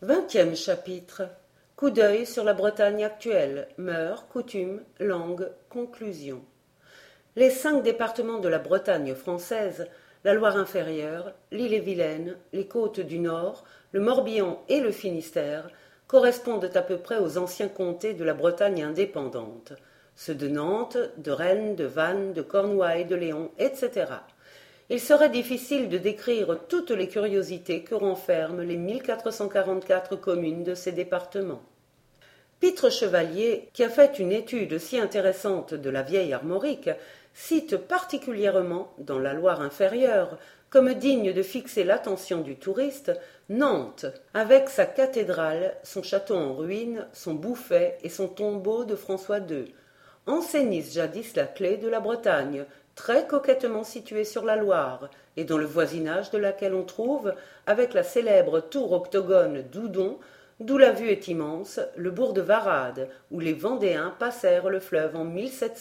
20e chapitre. Coup d'œil sur la Bretagne actuelle. Mœurs, coutumes, langues, conclusions. Les 5 départements de la Bretagne française, la Loire inférieure, l'Ille-et-Vilaine, les côtes du Nord, le Morbihan et le Finistère, correspondent à peu près aux anciens comtés de la Bretagne indépendante, ceux de Nantes, de Rennes, de Vannes, de Cornouailles, de Léon, etc. Il serait difficile de décrire toutes les curiosités que renferment les 1444 communes de ces départements. Pitre Chevalier, qui a fait une étude si intéressante de la vieille armorique, cite particulièrement, dans la Loire inférieure, comme digne de fixer l'attention du touriste, Nantes, avec sa cathédrale, son château en ruine, son bouffet et son tombeau de François II, enseignisse jadis la clé de la Bretagne, très coquettement située sur la Loire, et dans le voisinage de laquelle on trouve, avec la célèbre tour octogone d'Oudon, d'où la vue est immense, le bourg de Varades, où les Vendéens passèrent le fleuve en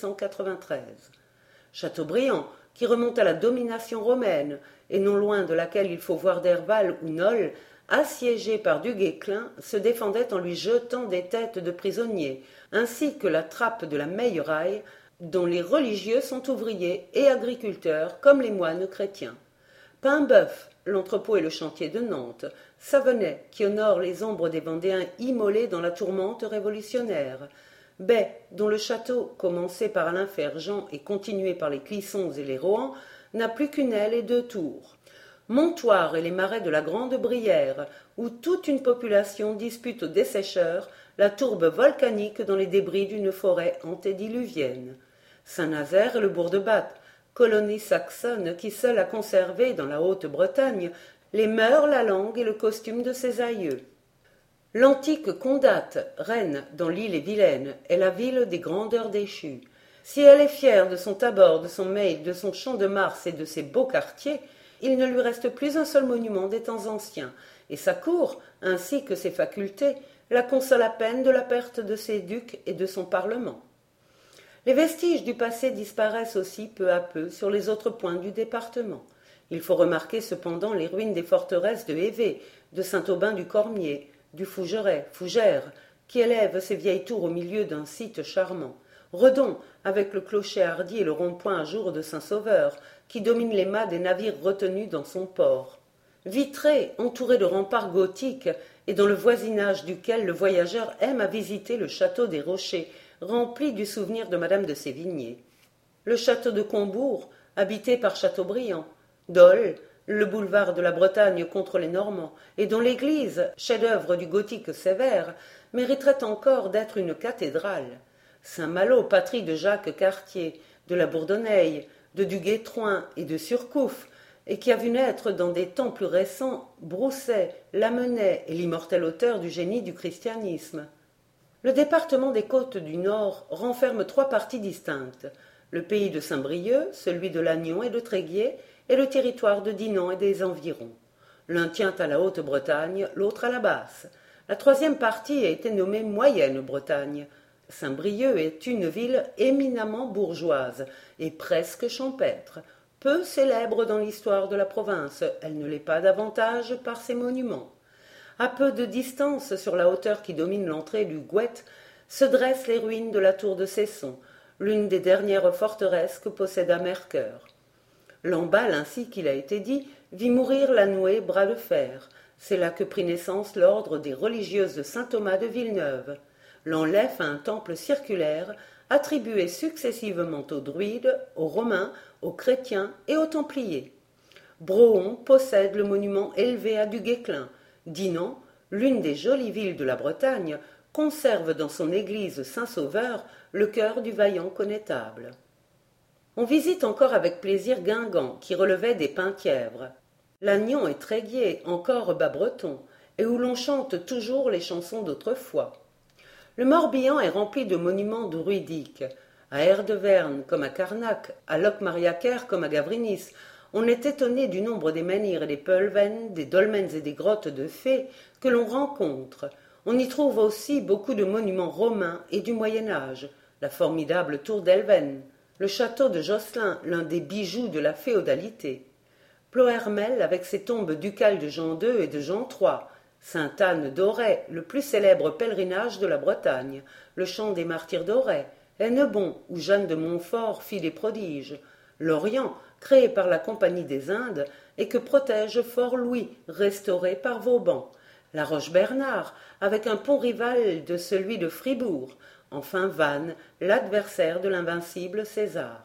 1793. Chateaubriand, qui remonte à la domination romaine, et non loin de laquelle il faut voir Derval ou Nol, assiégé par du Guesclin, se défendait en lui jetant des têtes de prisonniers, ainsi que la trappe de la Meilleraye, dont les religieux sont ouvriers et agriculteurs comme les moines chrétiens. Paimboeuf, l'entrepôt et le chantier de Nantes, Savenay, qui honore les ombres des Vendéens immolés dans la tourmente révolutionnaire, Baie, dont le château, commencé par Alain Ferjean et continué par les Clissons et les Rohan, n'a plus qu'une aile et 2 tours, Montoire et les marais de la Grande Brière, où toute une population dispute aux dessécheurs la tourbe volcanique dans les débris d'une forêt antédiluvienne, Saint-Nazaire et le bourg de Bath, colonie saxonne qui seule a conservé dans la Haute-Bretagne les mœurs, la langue et le costume de ses aïeux. L'antique Condate, Rennes, dans l'Ille-et-Vilaine, est la ville des grandeurs déchues. Si elle est fière de son Tabor, de son Mail, de son Champ de Mars et de ses beaux quartiers, il ne lui reste plus un seul monument des temps anciens, et sa cour, ainsi que ses facultés, la console à peine de la perte de ses ducs et de son parlement. Les vestiges du passé disparaissent aussi peu à peu sur les autres points du département. Il faut remarquer cependant les ruines des forteresses de Évée, de Saint-Aubin-du-Cormier, du Fougères, qui élèvent ces vieilles tours au milieu d'un site charmant. Redon, avec le clocher hardi et le rond-point à jour de Saint-Sauveur, qui domine les mâts des navires retenus dans son port. Vitré, entouré de remparts gothiques, et dans le voisinage duquel le voyageur aime à visiter le château des Rochers, rempli du souvenir de Madame de Sévigné. Le château de Combourg, habité par Chateaubriand. Dole, le boulevard de la Bretagne contre les Normands, et dont l'église, chef-d'œuvre du gothique sévère, mériterait encore d'être une cathédrale. Saint-Malo, patrie de Jacques Cartier, de la Bourdonneille, de Duguay-Trouin et de Surcouf, et qui a vu naître dans des temps plus récents Brousset, Lamennais et l'immortel auteur du génie du christianisme. Le département des Côtes du Nord renferme 3 parties distinctes, le pays de Saint-Brieuc, celui de Lannion et de Tréguier, et le territoire de Dinan et des environs. L'un tient à la Haute-Bretagne, l'autre à la Basse. La 3e partie a été nommée Moyenne-Bretagne. Saint-Brieuc est une ville éminemment bourgeoise et presque champêtre. Peu célèbre dans l'histoire de la province, elle ne l'est pas davantage par ses monuments. À peu de distance, sur la hauteur qui domine l'entrée du Gouët, se dressent les ruines de la tour de Cesson, l'une des dernières forteresses que posséda Mercœur. Lamballe, ainsi qu'il a été dit, vit mourir la nouée bras de fer. C'est là que prit naissance l'ordre des religieuses de saint Thomas de Villeneuve. L'enlève à un temple circulaire, attribué successivement aux druides, aux romains, aux chrétiens et aux templiers. Brohon possède le monument élevé à du Guesclin. Dinan, l'une des jolies villes de la Bretagne, conserve dans son église Saint-Sauveur le cœur du vaillant connétable. On visite encore avec plaisir Guingamp, qui relevait des Penthièvres. Lannion et Tréguier, encore bas-breton, et où l'on chante toujours les chansons d'autrefois. Le Morbihan est rempli de monuments druidiques. À Erdeverne comme à Carnac, à Locmariaquer comme à Gavrinis, on est étonné du nombre des menhirs et des peulven, des dolmens et des grottes de fées que l'on rencontre. On y trouve aussi beaucoup de monuments romains et du Moyen-Âge, la formidable tour d'Elven, le château de Josselin, l'un des bijoux de la féodalité, Plohermel avec ses tombes ducales de Jean II et de Jean III, Sainte-Anne d'Auray, le plus célèbre pèlerinage de la Bretagne, le chant des martyrs d'Auray, Hennebon, où Jeanne de Montfort fit des prodiges, Lorient, créé par la Compagnie des Indes, et que protège Fort-Louis, restauré par Vauban, la Roche-Bernard, avec un pont rival de celui de Fribourg, enfin Vannes, l'adversaire de l'invincible César.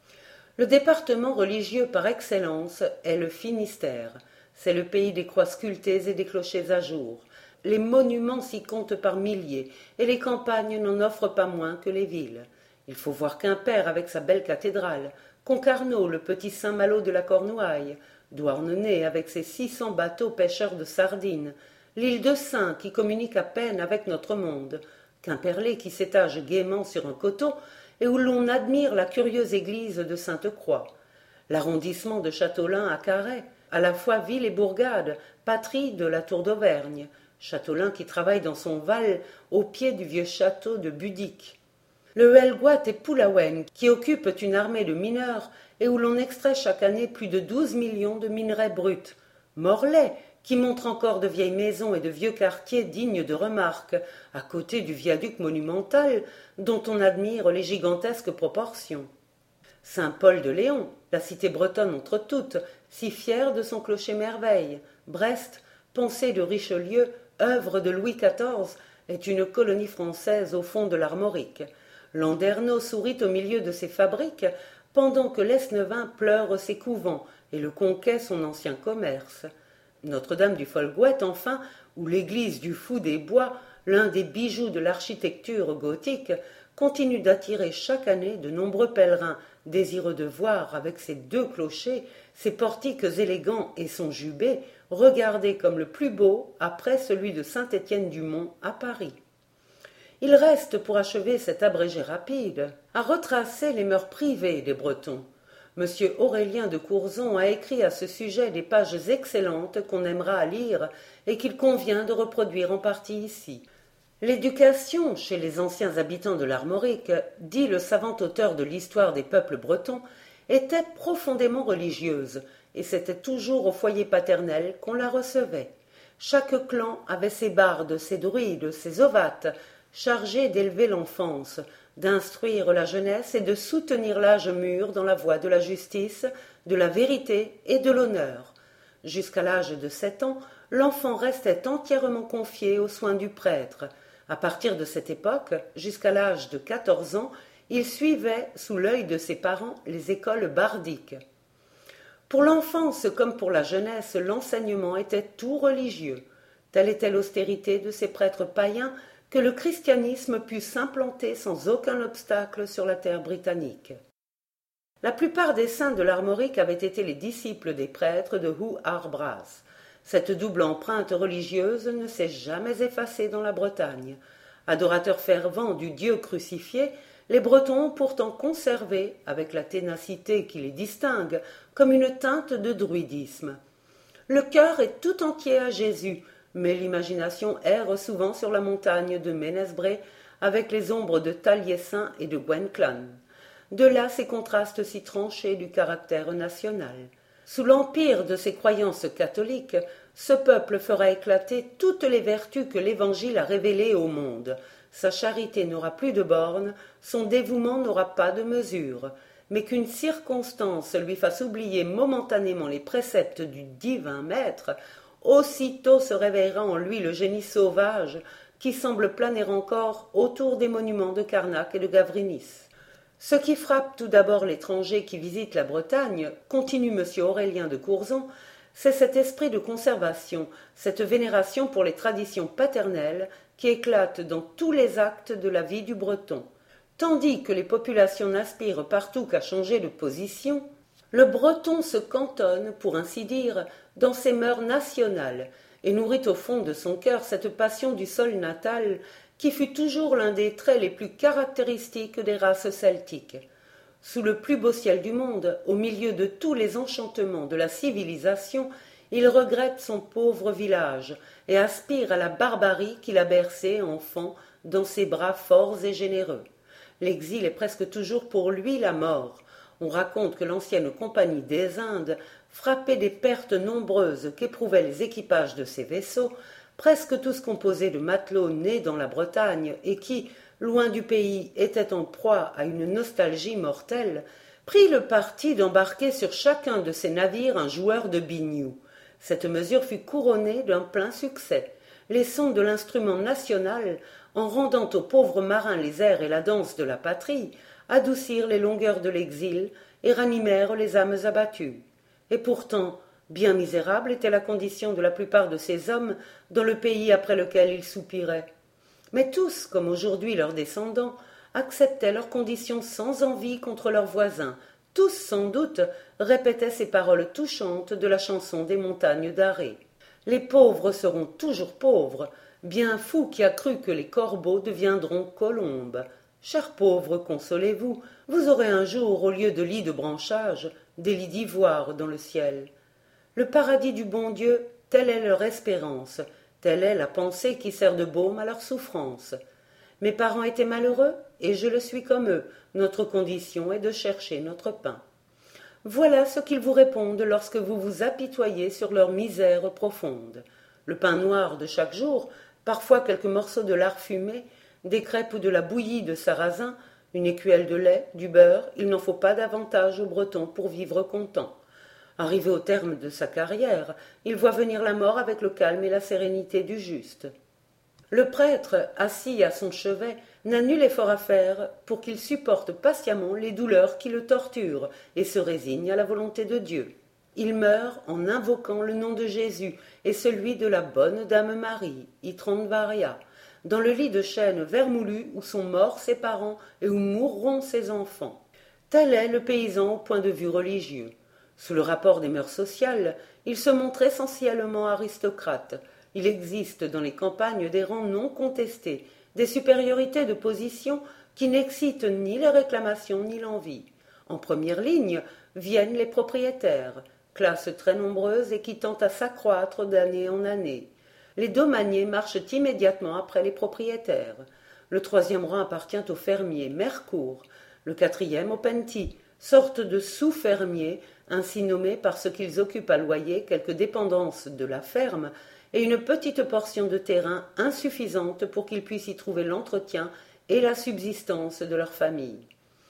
Le département religieux par excellence est le Finistère. C'est le pays des croix sculptées et des clochers à jour. Les monuments s'y comptent par milliers, et les campagnes n'en offrent pas moins que les villes. Il faut voir Quimper avec sa belle cathédrale, Concarneau, le petit Saint-Malo de la Cornouaille, Douarnenez avec ses 600 bateaux pêcheurs de sardines, l'île de Sein qui communique à peine avec notre monde, Quimperlé qui s'étage gaiement sur un coteau et où l'on admire la curieuse église de Sainte-Croix, l'arrondissement de Châteaulin à Carhaix, à la fois ville et bourgade, patrie de la Tour d'Auvergne, Châteaulin qui travaille dans son val au pied du vieux château de Budic, le Helgoat et Poulaouen qui occupent une armée de mineurs et où l'on extrait chaque année plus de 12 millions de minerais bruts, Morlaix qui montre encore de vieilles maisons et de vieux quartiers dignes de remarque, à côté du viaduc monumental dont on admire les gigantesques proportions. Saint-Paul-de-Léon, la cité bretonne entre toutes, si fière de son clocher-merveille, Brest, pensée de Richelieu, œuvre de Louis XIV, est une colonie française au fond de l'Armorique. Landerneau sourit au milieu de ses fabriques, pendant que l'Esnevin pleure ses couvents et le Conquet son ancien commerce. Notre-Dame du Folgoët, enfin, ou l'église du Fou des Bois, l'un des bijoux de l'architecture gothique, continue d'attirer chaque année de nombreux pèlerins désireux de voir, avec ses 2 clochers, ses portiques élégants et son jubé, regardé comme le plus beau après celui de Saint-Étienne-du-Mont à Paris. Il reste, pour achever cet abrégé rapide, à retracer les mœurs privées des Bretons. Monsieur Aurélien de Courzon a écrit à ce sujet des pages excellentes qu'on aimera à lire et qu'il convient de reproduire en partie ici. L'éducation chez les anciens habitants de l'Armorique, dit le savant auteur de l'histoire des peuples bretons, était profondément religieuse, et c'était toujours au foyer paternel qu'on la recevait. Chaque clan avait ses bardes, ses druides, ses ovates, chargés d'élever l'enfance, d'instruire la jeunesse et de soutenir l'âge mûr dans la voie de la justice, de la vérité et de l'honneur. Jusqu'à l'âge de 7 ans, l'enfant restait entièrement confié aux soins du prêtre. À partir de cette époque, jusqu'à l'âge de 14 ans, il suivait, sous l'œil de ses parents, les écoles bardiques. Pour l'enfance comme pour la jeunesse, l'enseignement était tout religieux. Telle était l'austérité de ces prêtres païens que le christianisme put s'implanter sans aucun obstacle sur la terre britannique. La plupart des saints de l'Armorique avaient été les disciples des prêtres de Hou-Ar-Bras. Cette double empreinte religieuse ne s'est jamais effacée dans la Bretagne. Adorateurs fervents du Dieu crucifié, les Bretons ont pourtant conservé, avec la ténacité qui les distingue, comme une teinte de druidisme. Le cœur est tout entier à Jésus, mais l'imagination erre souvent sur la montagne de Ménesbré avec les ombres de Taliesin et de Gwenc'llan. De là ces contrastes si tranchés du caractère national. Sous l'empire de ses croyances catholiques, ce peuple fera éclater toutes les vertus que l'Évangile a révélées au monde. Sa charité n'aura plus de bornes, son dévouement n'aura pas de mesure, mais qu'une circonstance lui fasse oublier momentanément les préceptes du divin maître, aussitôt se réveillera en lui le génie sauvage qui semble planer encore autour des monuments de Carnac et de Gavrinis. Ce qui frappe tout d'abord l'étranger qui visite la Bretagne, continue M. Aurélien de Courzon, c'est cet esprit de conservation, cette vénération pour les traditions paternelles qui éclate dans tous les actes de la vie du Breton. Tandis que les populations n'aspirent partout qu'à changer de position, le Breton se cantonne, pour ainsi dire, dans ses mœurs nationales et nourrit au fond de son cœur cette passion du sol natal qui fut toujours l'un des traits les plus caractéristiques des races celtiques. Sous le plus beau ciel du monde, au milieu de tous les enchantements de la civilisation, il regrette son pauvre village et aspire à la barbarie qu'il a bercé, enfant, dans ses bras forts et généreux. L'exil est presque toujours pour lui la mort. On raconte que l'ancienne compagnie des Indes, frappée des pertes nombreuses qu'éprouvaient les équipages de ses vaisseaux, presque tous composés de matelots nés dans la Bretagne et qui, loin du pays, étaient en proie à une nostalgie mortelle, prit le parti d'embarquer sur chacun de ces navires un joueur de biniou. Cette mesure fut couronnée d'un plein succès. Les sons de l'instrument national, en rendant aux pauvres marins les airs et la danse de la patrie, adoucirent les longueurs de l'exil et ranimèrent les âmes abattues. Et pourtant, bien misérable était la condition de la plupart de ces hommes dans le pays après lequel ils soupiraient. Mais tous, comme aujourd'hui leurs descendants, acceptaient leurs conditions sans envie contre leurs voisins. Tous, sans doute, répétaient ces paroles touchantes de la chanson des montagnes d'Arrée. Les pauvres seront toujours pauvres, bien fou qui a cru que les corbeaux deviendront colombes. Chers pauvres, consolez-vous, vous aurez un jour, au lieu de lits de branchage, des lits d'ivoire dans le ciel. Le paradis du bon Dieu, telle est leur espérance, telle est la pensée qui sert de baume à leur souffrance. Mes parents étaient malheureux, et je le suis comme eux. Notre condition est de chercher notre pain. Voilà ce qu'ils vous répondent lorsque vous vous apitoyez sur leur misère profonde. Le pain noir de chaque jour, parfois quelques morceaux de lard fumé, des crêpes ou de la bouillie de sarrasin, une écuelle de lait, du beurre, il n'en faut pas davantage aux Bretons pour vivre content. Arrivé au terme de sa carrière, il voit venir la mort avec le calme et la sérénité du juste. Le prêtre, assis à son chevet, n'a nul effort à faire pour qu'il supporte patiemment les douleurs qui le torturent et se résigne à la volonté de Dieu. Il meurt en invoquant le nom de Jésus et celui de la bonne Dame Marie, Itronvaria, dans le lit de chêne vermoulu où sont morts ses parents et où mourront ses enfants. Tel est le paysan au point de vue religieux. Sous le rapport des mœurs sociales, il se montre essentiellement aristocrate. Il existe dans les campagnes des rangs non contestés, des supériorités de position qui n'excitent ni les réclamations ni l'envie. En première ligne viennent les propriétaires, classe très nombreuse et qui tend à s'accroître d'année en année. Les domaniers marchent immédiatement après les propriétaires. Le troisième rang appartient aux fermiers, Mercourt, le quatrième aux pentis, sorte de sous-fermiers, ainsi nommés parce qu'ils occupent à loyer quelques dépendances de la ferme et une petite portion de terrain insuffisante pour qu'ils puissent y trouver l'entretien et la subsistance de leur famille.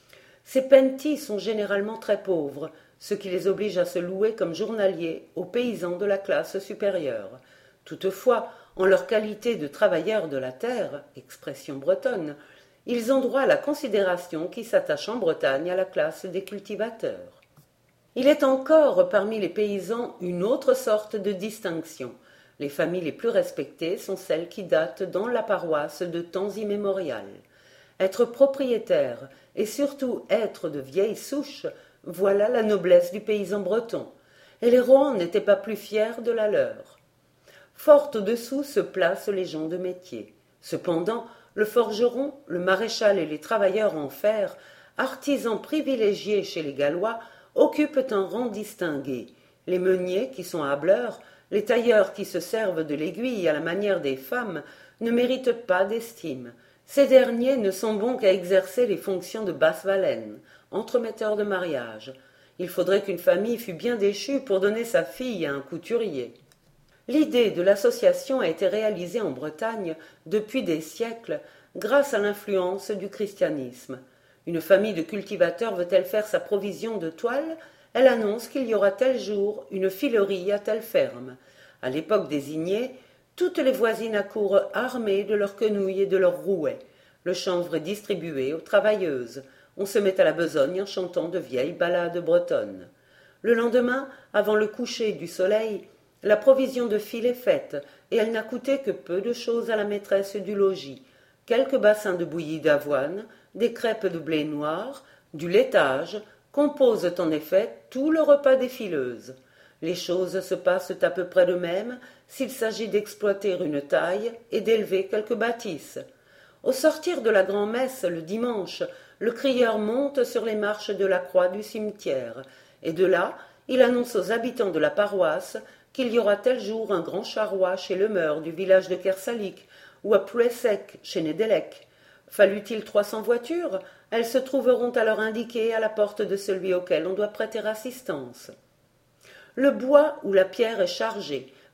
Ces pentis sont généralement très pauvres, ce qui les oblige à se louer comme journaliers aux paysans de la classe supérieure. Toutefois, en leur qualité de travailleurs de la terre, expression bretonne, ils ont droit à la considération qui s'attache en Bretagne à la classe des cultivateurs. Il est encore parmi les paysans une autre sorte de distinction. Les familles les plus respectées sont celles qui datent dans la paroisse de temps immémorial. Être propriétaire et surtout être de vieille souche, voilà la noblesse du paysan breton, et les Rohan n'étaient pas plus fiers de la leur. Fort au-dessous se placent les gens de métier. Cependant, le forgeron, le maréchal et les travailleurs en fer, artisans privilégiés chez les Gallois, occupent un rang distingué. Les meuniers, qui sont hâbleurs, les tailleurs qui se servent de l'aiguille à la manière des femmes, ne méritent pas d'estime. Ces derniers ne sont bons qu'à exercer les fonctions de basse-valaine, entremetteurs de mariage. Il faudrait qu'une famille fût bien déchue pour donner sa fille à un couturier. L'idée de l'association a été réalisée en Bretagne depuis des siècles grâce à l'influence du christianisme. Une famille de cultivateurs veut-elle faire sa provision de toile? Elle annonce qu'il y aura tel jour une filerie à telle ferme. À l'époque désignée, toutes les voisines accourent armées de leurs quenouilles et de leurs rouets. Le chanvre est distribué aux travailleuses. On se met à la besogne en chantant de vieilles ballades bretonnes. Le lendemain, avant le coucher du soleil, la provision de fil est faite, et elle n'a coûté que peu de choses à la maîtresse du logis. Quelques bassins de bouillie d'avoine, des crêpes de blé noir, du laitage, composent en effet tout le repas des fileuses. Les choses se passent à peu près de même s'il s'agit d'exploiter une taille et d'élever quelques bâtisses. Au sortir de la grand-messe le dimanche, le crieur monte sur les marches de la croix du cimetière, et de là, il annonce aux habitants de la paroisse qu'il y aura tel jour un grand charroi chez le Meur du village de Kersalik, ou à Plouessec, chez Nédélec. Fallut-il 300 voitures? Elles se trouveront alors indiquées à la porte de celui auquel on doit prêter assistance. Le bois où la pierre est chargée,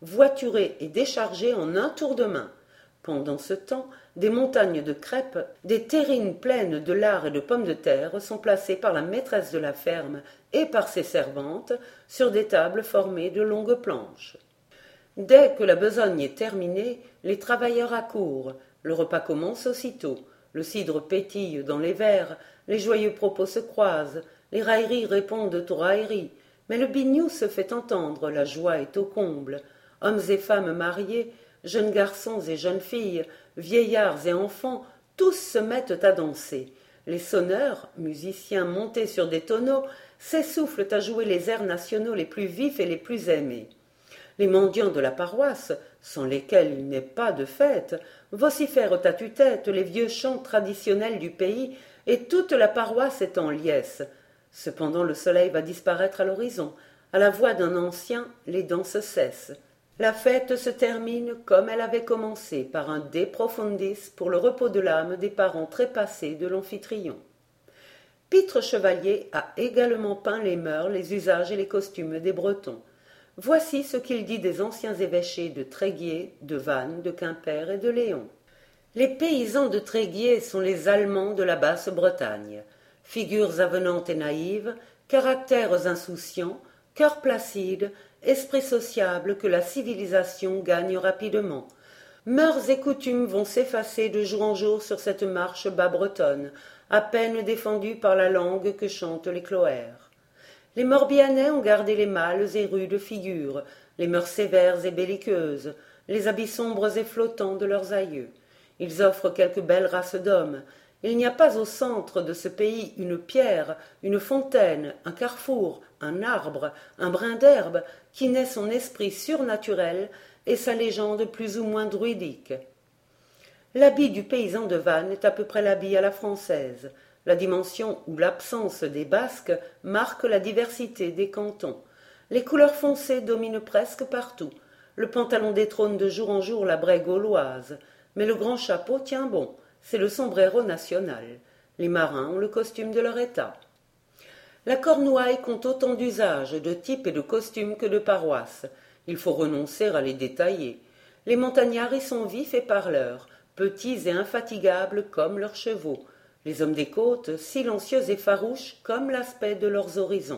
voiturés et déchargés en un tour de main. Pendant ce temps, des montagnes de crêpes, des terrines pleines de lard et de pommes de terre sont placées par la maîtresse de la ferme et par ses servantes sur des tables formées de longues planches. Dès que la besogne est terminée, les travailleurs accourent. Le repas commence aussitôt. Le cidre pétille dans les verres, les joyeux propos se croisent, les railleries répondent aux railleries. Mais le biniou se fait entendre, la joie est au comble. Hommes et femmes mariés, jeunes garçons et jeunes filles, vieillards et enfants, tous se mettent à danser. Les sonneurs, musiciens montés sur des tonneaux, s'essoufflent à jouer les airs nationaux les plus vifs et les plus aimés. Les mendiants de la paroisse, sans lesquels il n'est pas de fête, vocifèrent à tue-tête les vieux chants traditionnels du pays, et toute la paroisse est en liesse. Cependant le soleil va disparaître à l'horizon. À la voix d'un ancien, les danses cessent. La fête se termine comme elle avait commencé, par un De profundis pour le repos de l'âme des parents trépassés de l'amphitryon. Pitre Chevalier a également peint les mœurs, les usages et les costumes des Bretons. Voici ce qu'il dit des anciens évêchés de Tréguier, de Vannes, de Quimper et de Léon. Les paysans de Tréguier sont les Allemands de la Basse-Bretagne. Figures avenantes et naïves, caractères insouciants, cœurs placides, esprit sociable que la civilisation gagne rapidement. Mœurs et coutumes vont s'effacer de jour en jour sur cette marche bas-bretonne, à peine défendue par la langue que chantent les cloères. Les Morbihanais ont gardé les mâles et rudes figures, les mœurs sévères et belliqueuses, les habits sombres et flottants de leurs aïeux. Ils offrent quelques belles races d'hommes. Il n'y a pas au centre de ce pays une pierre, une fontaine, un carrefour, un arbre, un brin d'herbe qui n'ait son esprit surnaturel et sa légende plus ou moins druidique. L'habit du paysan de Vannes est à peu près l'habit à la française. La dimension ou l'absence des Basques marque la diversité des cantons. Les couleurs foncées dominent presque partout. Le pantalon détrône de jour en jour la braie gauloise, mais le grand chapeau tient bon, c'est le sombrero national. Les marins ont le costume de leur état. La Cornouaille compte autant d'usages, de types et de costumes que de paroisses. Il faut renoncer à les détailler. Les montagnards y sont vifs et parleurs, petits et infatigables comme leurs chevaux. Les hommes des côtes, silencieux et farouches comme l'aspect de leurs horizons.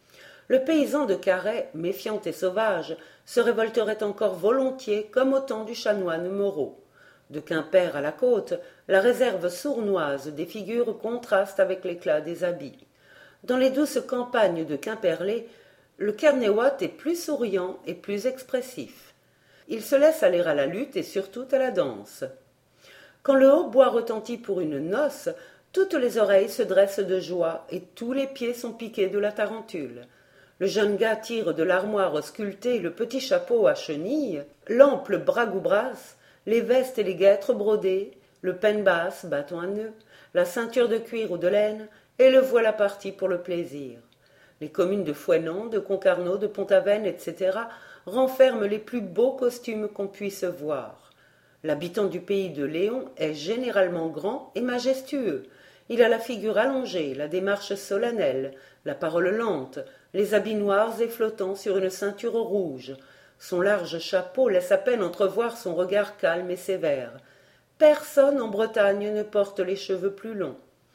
Le paysan de Carhaix, méfiant et sauvage, se révolterait encore volontiers comme au temps du chanoine Moreau. De Quimper à la côte, la réserve sournoise des figures contraste avec l'éclat des habits. Dans les douces campagnes de Quimperlé, le Kernéouat est plus souriant et plus expressif. Il se laisse aller à la lutte et surtout à la danse. Quand le hautbois retentit pour une noce, toutes les oreilles se dressent de joie et tous les pieds sont piqués de la tarentule. Le jeune gars tire de l'armoire sculptée le petit chapeau à chenilles, l'ample bragoubras, les vestes et les guêtres brodées, le penbasse, bâton à nœuds, la ceinture de cuir ou de laine, et le voilà parti pour le plaisir. Les communes de Fouesnant, de Concarneau, de Pont-Aven, etc. renferment les plus beaux costumes qu'on puisse voir. L'habitant du pays de Léon est généralement grand et majestueux. Il a la figure allongée, la démarche solennelle, la parole lente, les habits noirs et flottants sur une ceinture rouge. Son large chapeau laisse à peine entrevoir son regard calme et sévère. Personne en Bretagne ne porte les cheveux plus longs.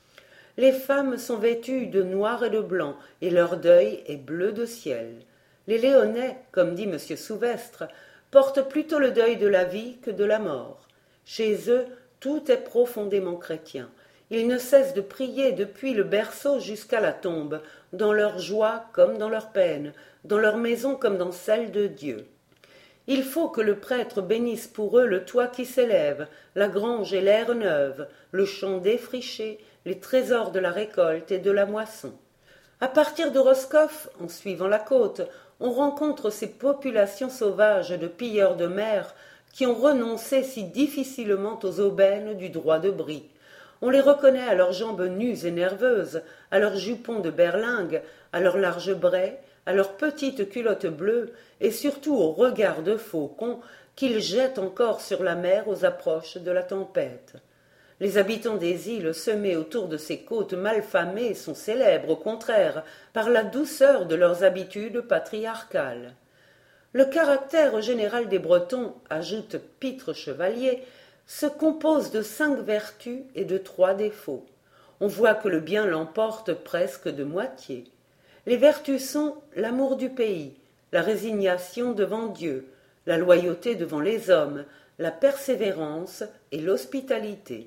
Les femmes sont vêtues de noir et de blanc, et leur deuil est bleu de ciel. Les Léonnais, comme dit M. Souvestre, portent plutôt le deuil de la vie que de la mort. Chez eux, tout est profondément chrétien. Ils ne cessent de prier depuis le berceau jusqu'à la tombe, dans leur joie comme dans leur peine, dans leur maison comme dans celle de Dieu. Il faut que le prêtre bénisse pour eux le toit qui s'élève, la grange et l'aire neuve, le champ défriché, les trésors de la récolte et de la moisson. À partir de Roscoff, en suivant la côte, on rencontre ces populations sauvages de pilleurs de mer qui ont renoncé si difficilement aux aubaines du droit de brie. On les reconnaît à leurs jambes nues et nerveuses, à leurs jupons de berlingue, à leurs larges braies, à leurs petites culottes bleues, et surtout au regard de faucon qu'ils jettent encore sur la mer aux approches de la tempête. Les habitants des îles semées autour de ces côtes malfamées sont célèbres, au contraire, par la douceur de leurs habitudes patriarcales. Le caractère général des Bretons, ajoute Pitre Chevalier, se compose de 5 vertus et de 3 défauts. On voit que le bien l'emporte presque de moitié. Les vertus sont l'amour du pays, la résignation devant Dieu, la loyauté devant les hommes, la persévérance et l'hospitalité.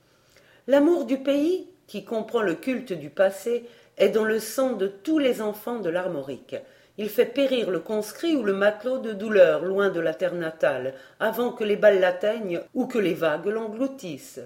L'amour du pays, qui comprend le culte du passé, est dans le sang de tous les enfants de l'Armorique. Il fait périr le conscrit ou le matelot de douleur loin de la terre natale, avant que les balles l'atteignent ou que les vagues l'engloutissent.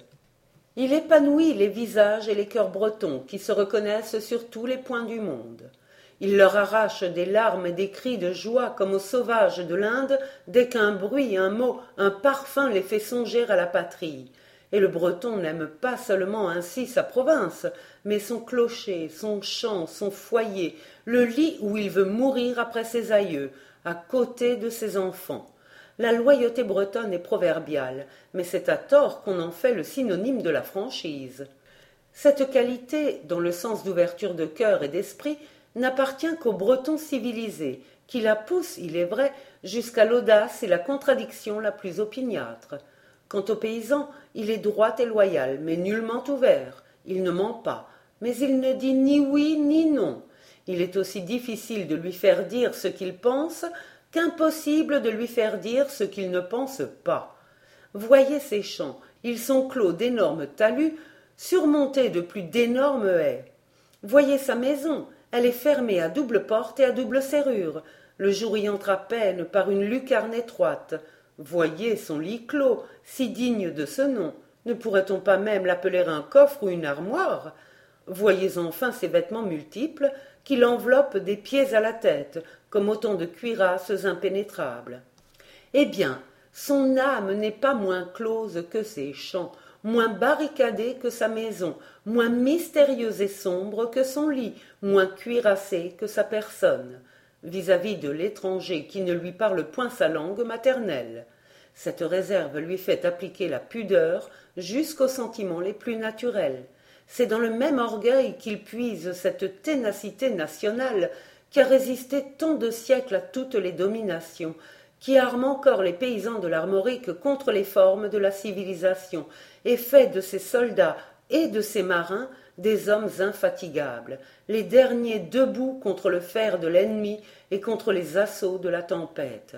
Il épanouit les visages et les cœurs bretons qui se reconnaissent sur tous les points du monde. Il leur arrache des larmes et des cris de joie comme aux sauvages de l'Inde dès qu'un bruit, un mot, un parfum les fait songer à la patrie. Et le breton n'aime pas seulement ainsi sa province, mais son clocher, son champ, son foyer, le lit où il veut mourir après ses aïeux, à côté de ses enfants. La loyauté bretonne est proverbiale, mais c'est à tort qu'on en fait le synonyme de la franchise. Cette qualité, dans le sens d'ouverture de cœur et d'esprit, n'appartient qu'aux Bretons civilisés, qui la poussent, il est vrai, jusqu'à l'audace et la contradiction la plus opiniâtre. Quant au paysan, il est droit et loyal, mais nullement ouvert. Il ne ment pas, mais il ne dit ni oui ni non. Il est aussi difficile de lui faire dire ce qu'il pense qu'impossible de lui faire dire ce qu'il ne pense pas. Voyez ces champs, ils sont clos d'énormes talus, surmontés de plus d'énormes haies. Voyez sa maison, elle est fermée à double porte et à double serrure. Le jour y entre à peine par une lucarne étroite. Voyez son lit clos, si digne de ce nom. Ne pourrait-on pas même l'appeler un coffre ou une armoire? Voyez enfin ses vêtements multiples, qui l'enveloppent des pieds à la tête, comme autant de cuirasses impénétrables. Eh bien, son âme n'est pas moins close que ses champs, moins barricadée que sa maison, moins mystérieuse et sombre que son lit, moins cuirassée que sa personne, vis-à-vis de l'étranger qui ne lui parle point sa langue maternelle. Cette réserve lui fait appliquer la pudeur jusqu'aux sentiments les plus naturels. C'est dans le même orgueil qu'il puise cette ténacité nationale qui a résisté tant de siècles à toutes les dominations, qui arme encore les paysans de l'Armorique contre les formes de la civilisation, et fait de ses soldats et de ses marins des hommes infatigables, les derniers debout contre le fer de l'ennemi et contre les assauts de la tempête.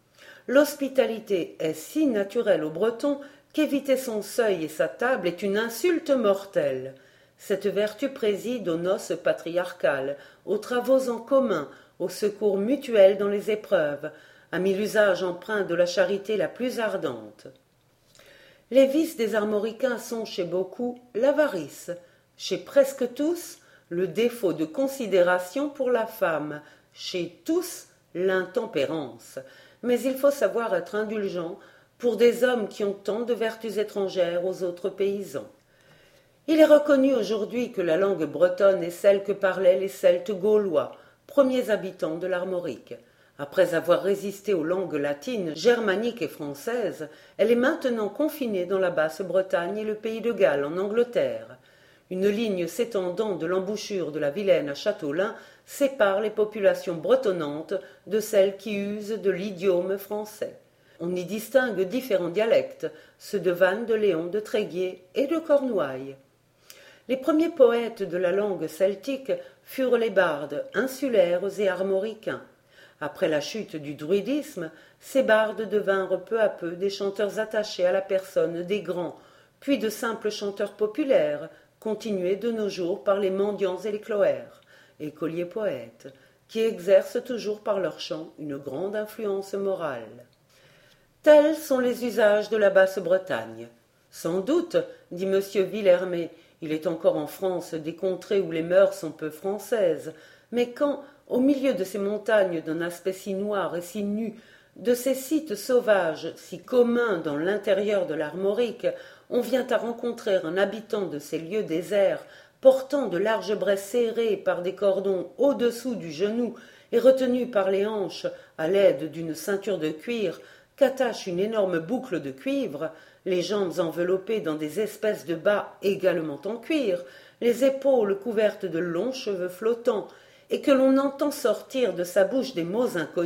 L'hospitalité est si naturelle aux Bretons qu'éviter son seuil et sa table est une insulte mortelle. Cette vertu préside aux noces patriarcales, aux travaux en commun, au secours mutuel dans les épreuves, a mis l'usage empreint de la charité la plus ardente. Les vices des Armoricains sont chez beaucoup l'avarice, chez presque tous le défaut de considération pour la femme, chez tous l'intempérance. Mais il faut savoir être indulgent pour des hommes qui ont tant de vertus étrangères aux autres paysans. Il est reconnu aujourd'hui que la langue bretonne est celle que parlaient les Celtes gaulois, premiers habitants de l'Armorique. Après avoir résisté aux langues latines, germaniques et françaises, elle est maintenant confinée dans la Basse-Bretagne et le pays de Galles en Angleterre. Une ligne s'étendant de l'embouchure de la Vilaine à Châteaulin sépare les populations bretonnantes de celles qui usent de l'idiome français. On y distingue différents dialectes, ceux de Vannes, de Léon, de Tréguier et de Cornouailles. Les premiers poètes de la langue celtique furent les bardes insulaires et armoricains. Après la chute du druidisme, ces bardes devinrent peu à peu des chanteurs attachés à la personne des grands, puis de simples chanteurs populaires, continués de nos jours par les mendiants et les cloères, écoliers poètes, qui exercent toujours par leur chant une grande influence morale. Tels sont les usages de la Basse-Bretagne. Sans doute, dit M. Villermé, il est encore en France des contrées où les mœurs sont peu françaises, mais quand, au milieu de ces montagnes d'un aspect si noir et si nu, de ces sites sauvages si communs dans l'intérieur de l'Armorique, on vient à rencontrer un habitant de ces lieux déserts, portant de larges braies serrées par des cordons au-dessous du genou et retenus par les hanches à l'aide d'une ceinture de cuir qu'attache une énorme boucle de cuivre, les jambes enveloppées dans des espèces de bas également en cuir, les épaules couvertes de longs cheveux flottants, et que l'on entend sortir de sa bouche des mots inconnus,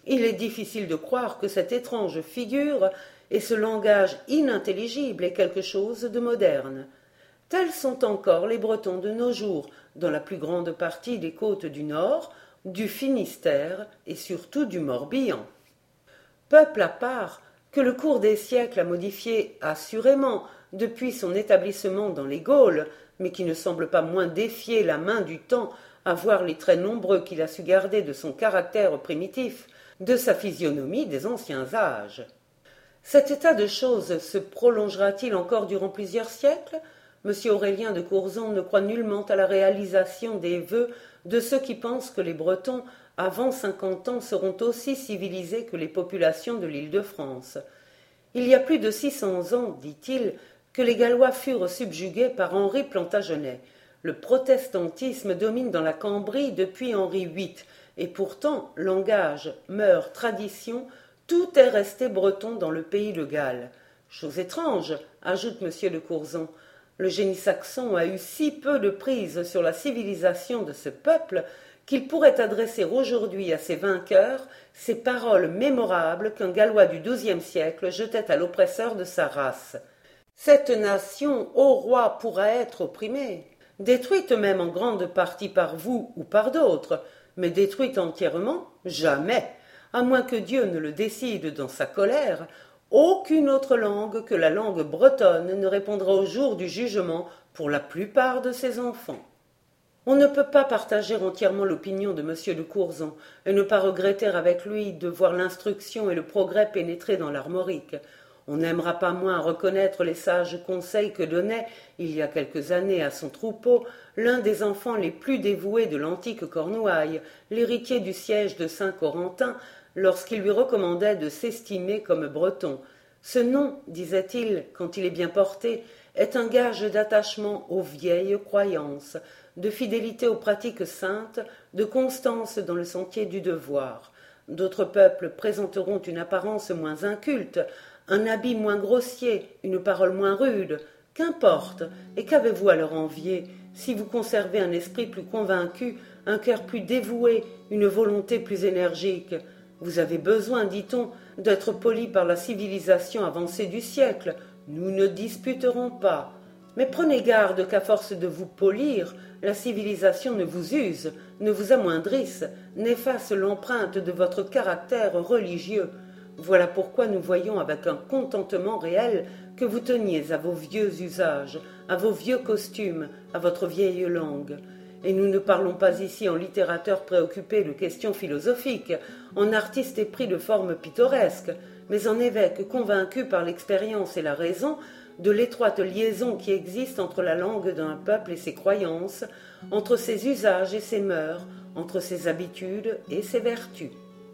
Il est difficile de croire que cette étrange figure et ce langage inintelligible est quelque chose de moderne. Tels sont encore les Bretons de nos jours, dans la plus grande partie des côtes du Nord, du Finistère et surtout du Morbihan. Peuple à part, que le cours des siècles a modifié assurément depuis son établissement dans les Gaules, mais qui ne semble pas moins défier la main du temps à voir les traits nombreux qu'il a su garder de son caractère primitif, de sa physionomie des anciens âges. Cet état de choses se prolongera-t-il encore durant plusieurs siècles? M. Aurélien de Courzon ne croit nullement à la réalisation des vœux de ceux qui pensent que les Bretons, avant 50 ans, seront aussi civilisés que les populations de l'Île-de-France. Il y a plus de 600 ans, dit-il, que les Gallois furent subjugués par Henri Plantagenet. Le protestantisme domine dans la Cambrie depuis Henri VIII, et pourtant, langage, mœurs, tradition, tout est resté breton dans le pays de Galles. Chose étrange, ajoute M. de Courzon, le génie saxon a eu si peu de prise sur la civilisation de ce peuple qu'il pourrait adresser aujourd'hui à ses vainqueurs ces paroles mémorables qu'un Gallois du XIIe siècle jetait à l'oppresseur de sa race. Cette nation, ô roi, pourra être opprimée, détruite même en grande partie par vous ou par d'autres, mais détruite entièrement, jamais, à moins que Dieu ne le décide dans sa colère. Aucune autre langue que la langue bretonne ne répondra au jour du jugement pour la plupart de ses enfants. On ne peut pas partager entièrement l'opinion de M. de Courzon et ne pas regretter avec lui de voir l'instruction et le progrès pénétrer dans l'armorique. On n'aimera pas moins reconnaître les sages conseils que donnait, il y a quelques années à son troupeau, l'un des enfants les plus dévoués de l'antique Cornouailles, l'héritier du siège de Saint-Corentin, lorsqu'il lui recommandait de s'estimer comme breton. Ce nom, disait-il, quand il est bien porté, est un gage d'attachement aux vieilles croyances, de fidélité aux pratiques saintes, de constance dans le sentier du devoir. D'autres peuples présenteront une apparence moins inculte, un habit moins grossier, une parole moins rude. Qu'importe, et qu'avez-vous à leur envier, si vous conservez un esprit plus convaincu, un cœur plus dévoué, une volonté plus énergique? Vous avez besoin, dit-on, d'être poli par la civilisation avancée du siècle. Nous ne disputerons pas. Mais prenez garde qu'à force de vous polir, la civilisation ne vous use, ne vous amoindrisse, n'efface l'empreinte de votre caractère religieux. Voilà pourquoi nous voyons avec un contentement réel que vous teniez à vos vieux usages, à vos vieux costumes, à votre vieille langue. Et nous ne parlons pas ici en littérateur préoccupé de questions philosophiques, en artiste épris de formes pittoresques, mais en évêque convaincu par l'expérience et la raison de l'étroite liaison qui existe entre la langue d'un peuple et ses croyances, entre ses usages et ses mœurs, entre ses habitudes et ses vertus.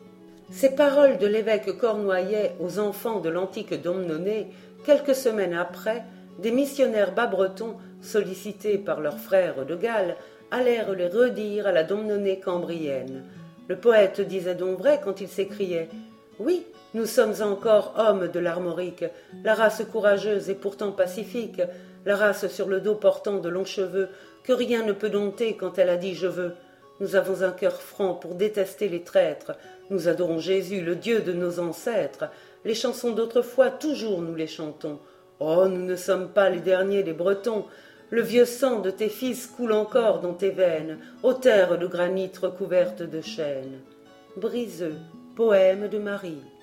Ces paroles de l'évêque cornouaillais aux enfants de l'antique Domnonée, quelques semaines après, des missionnaires bas-bretons, sollicités par leurs frères de Galles, allèrent les redire à la Domnonée cambrienne. Le poète disait donc vrai quand il s'écriait « Oui, nous sommes encore hommes de l'Armorique, la race courageuse et pourtant pacifique, la race sur le dos portant de longs cheveux, que rien ne peut dompter quand elle a dit « je veux ». Nous avons un cœur franc pour détester les traîtres, nous adorons Jésus, le Dieu de nos ancêtres, les chansons d'autrefois, toujours nous les chantons. Oh, nous ne sommes pas les derniers des Bretons, le vieux sang de tes fils coule encore dans tes veines, ô terre de granit recouverte de chênes. Briseux, poème de Marie.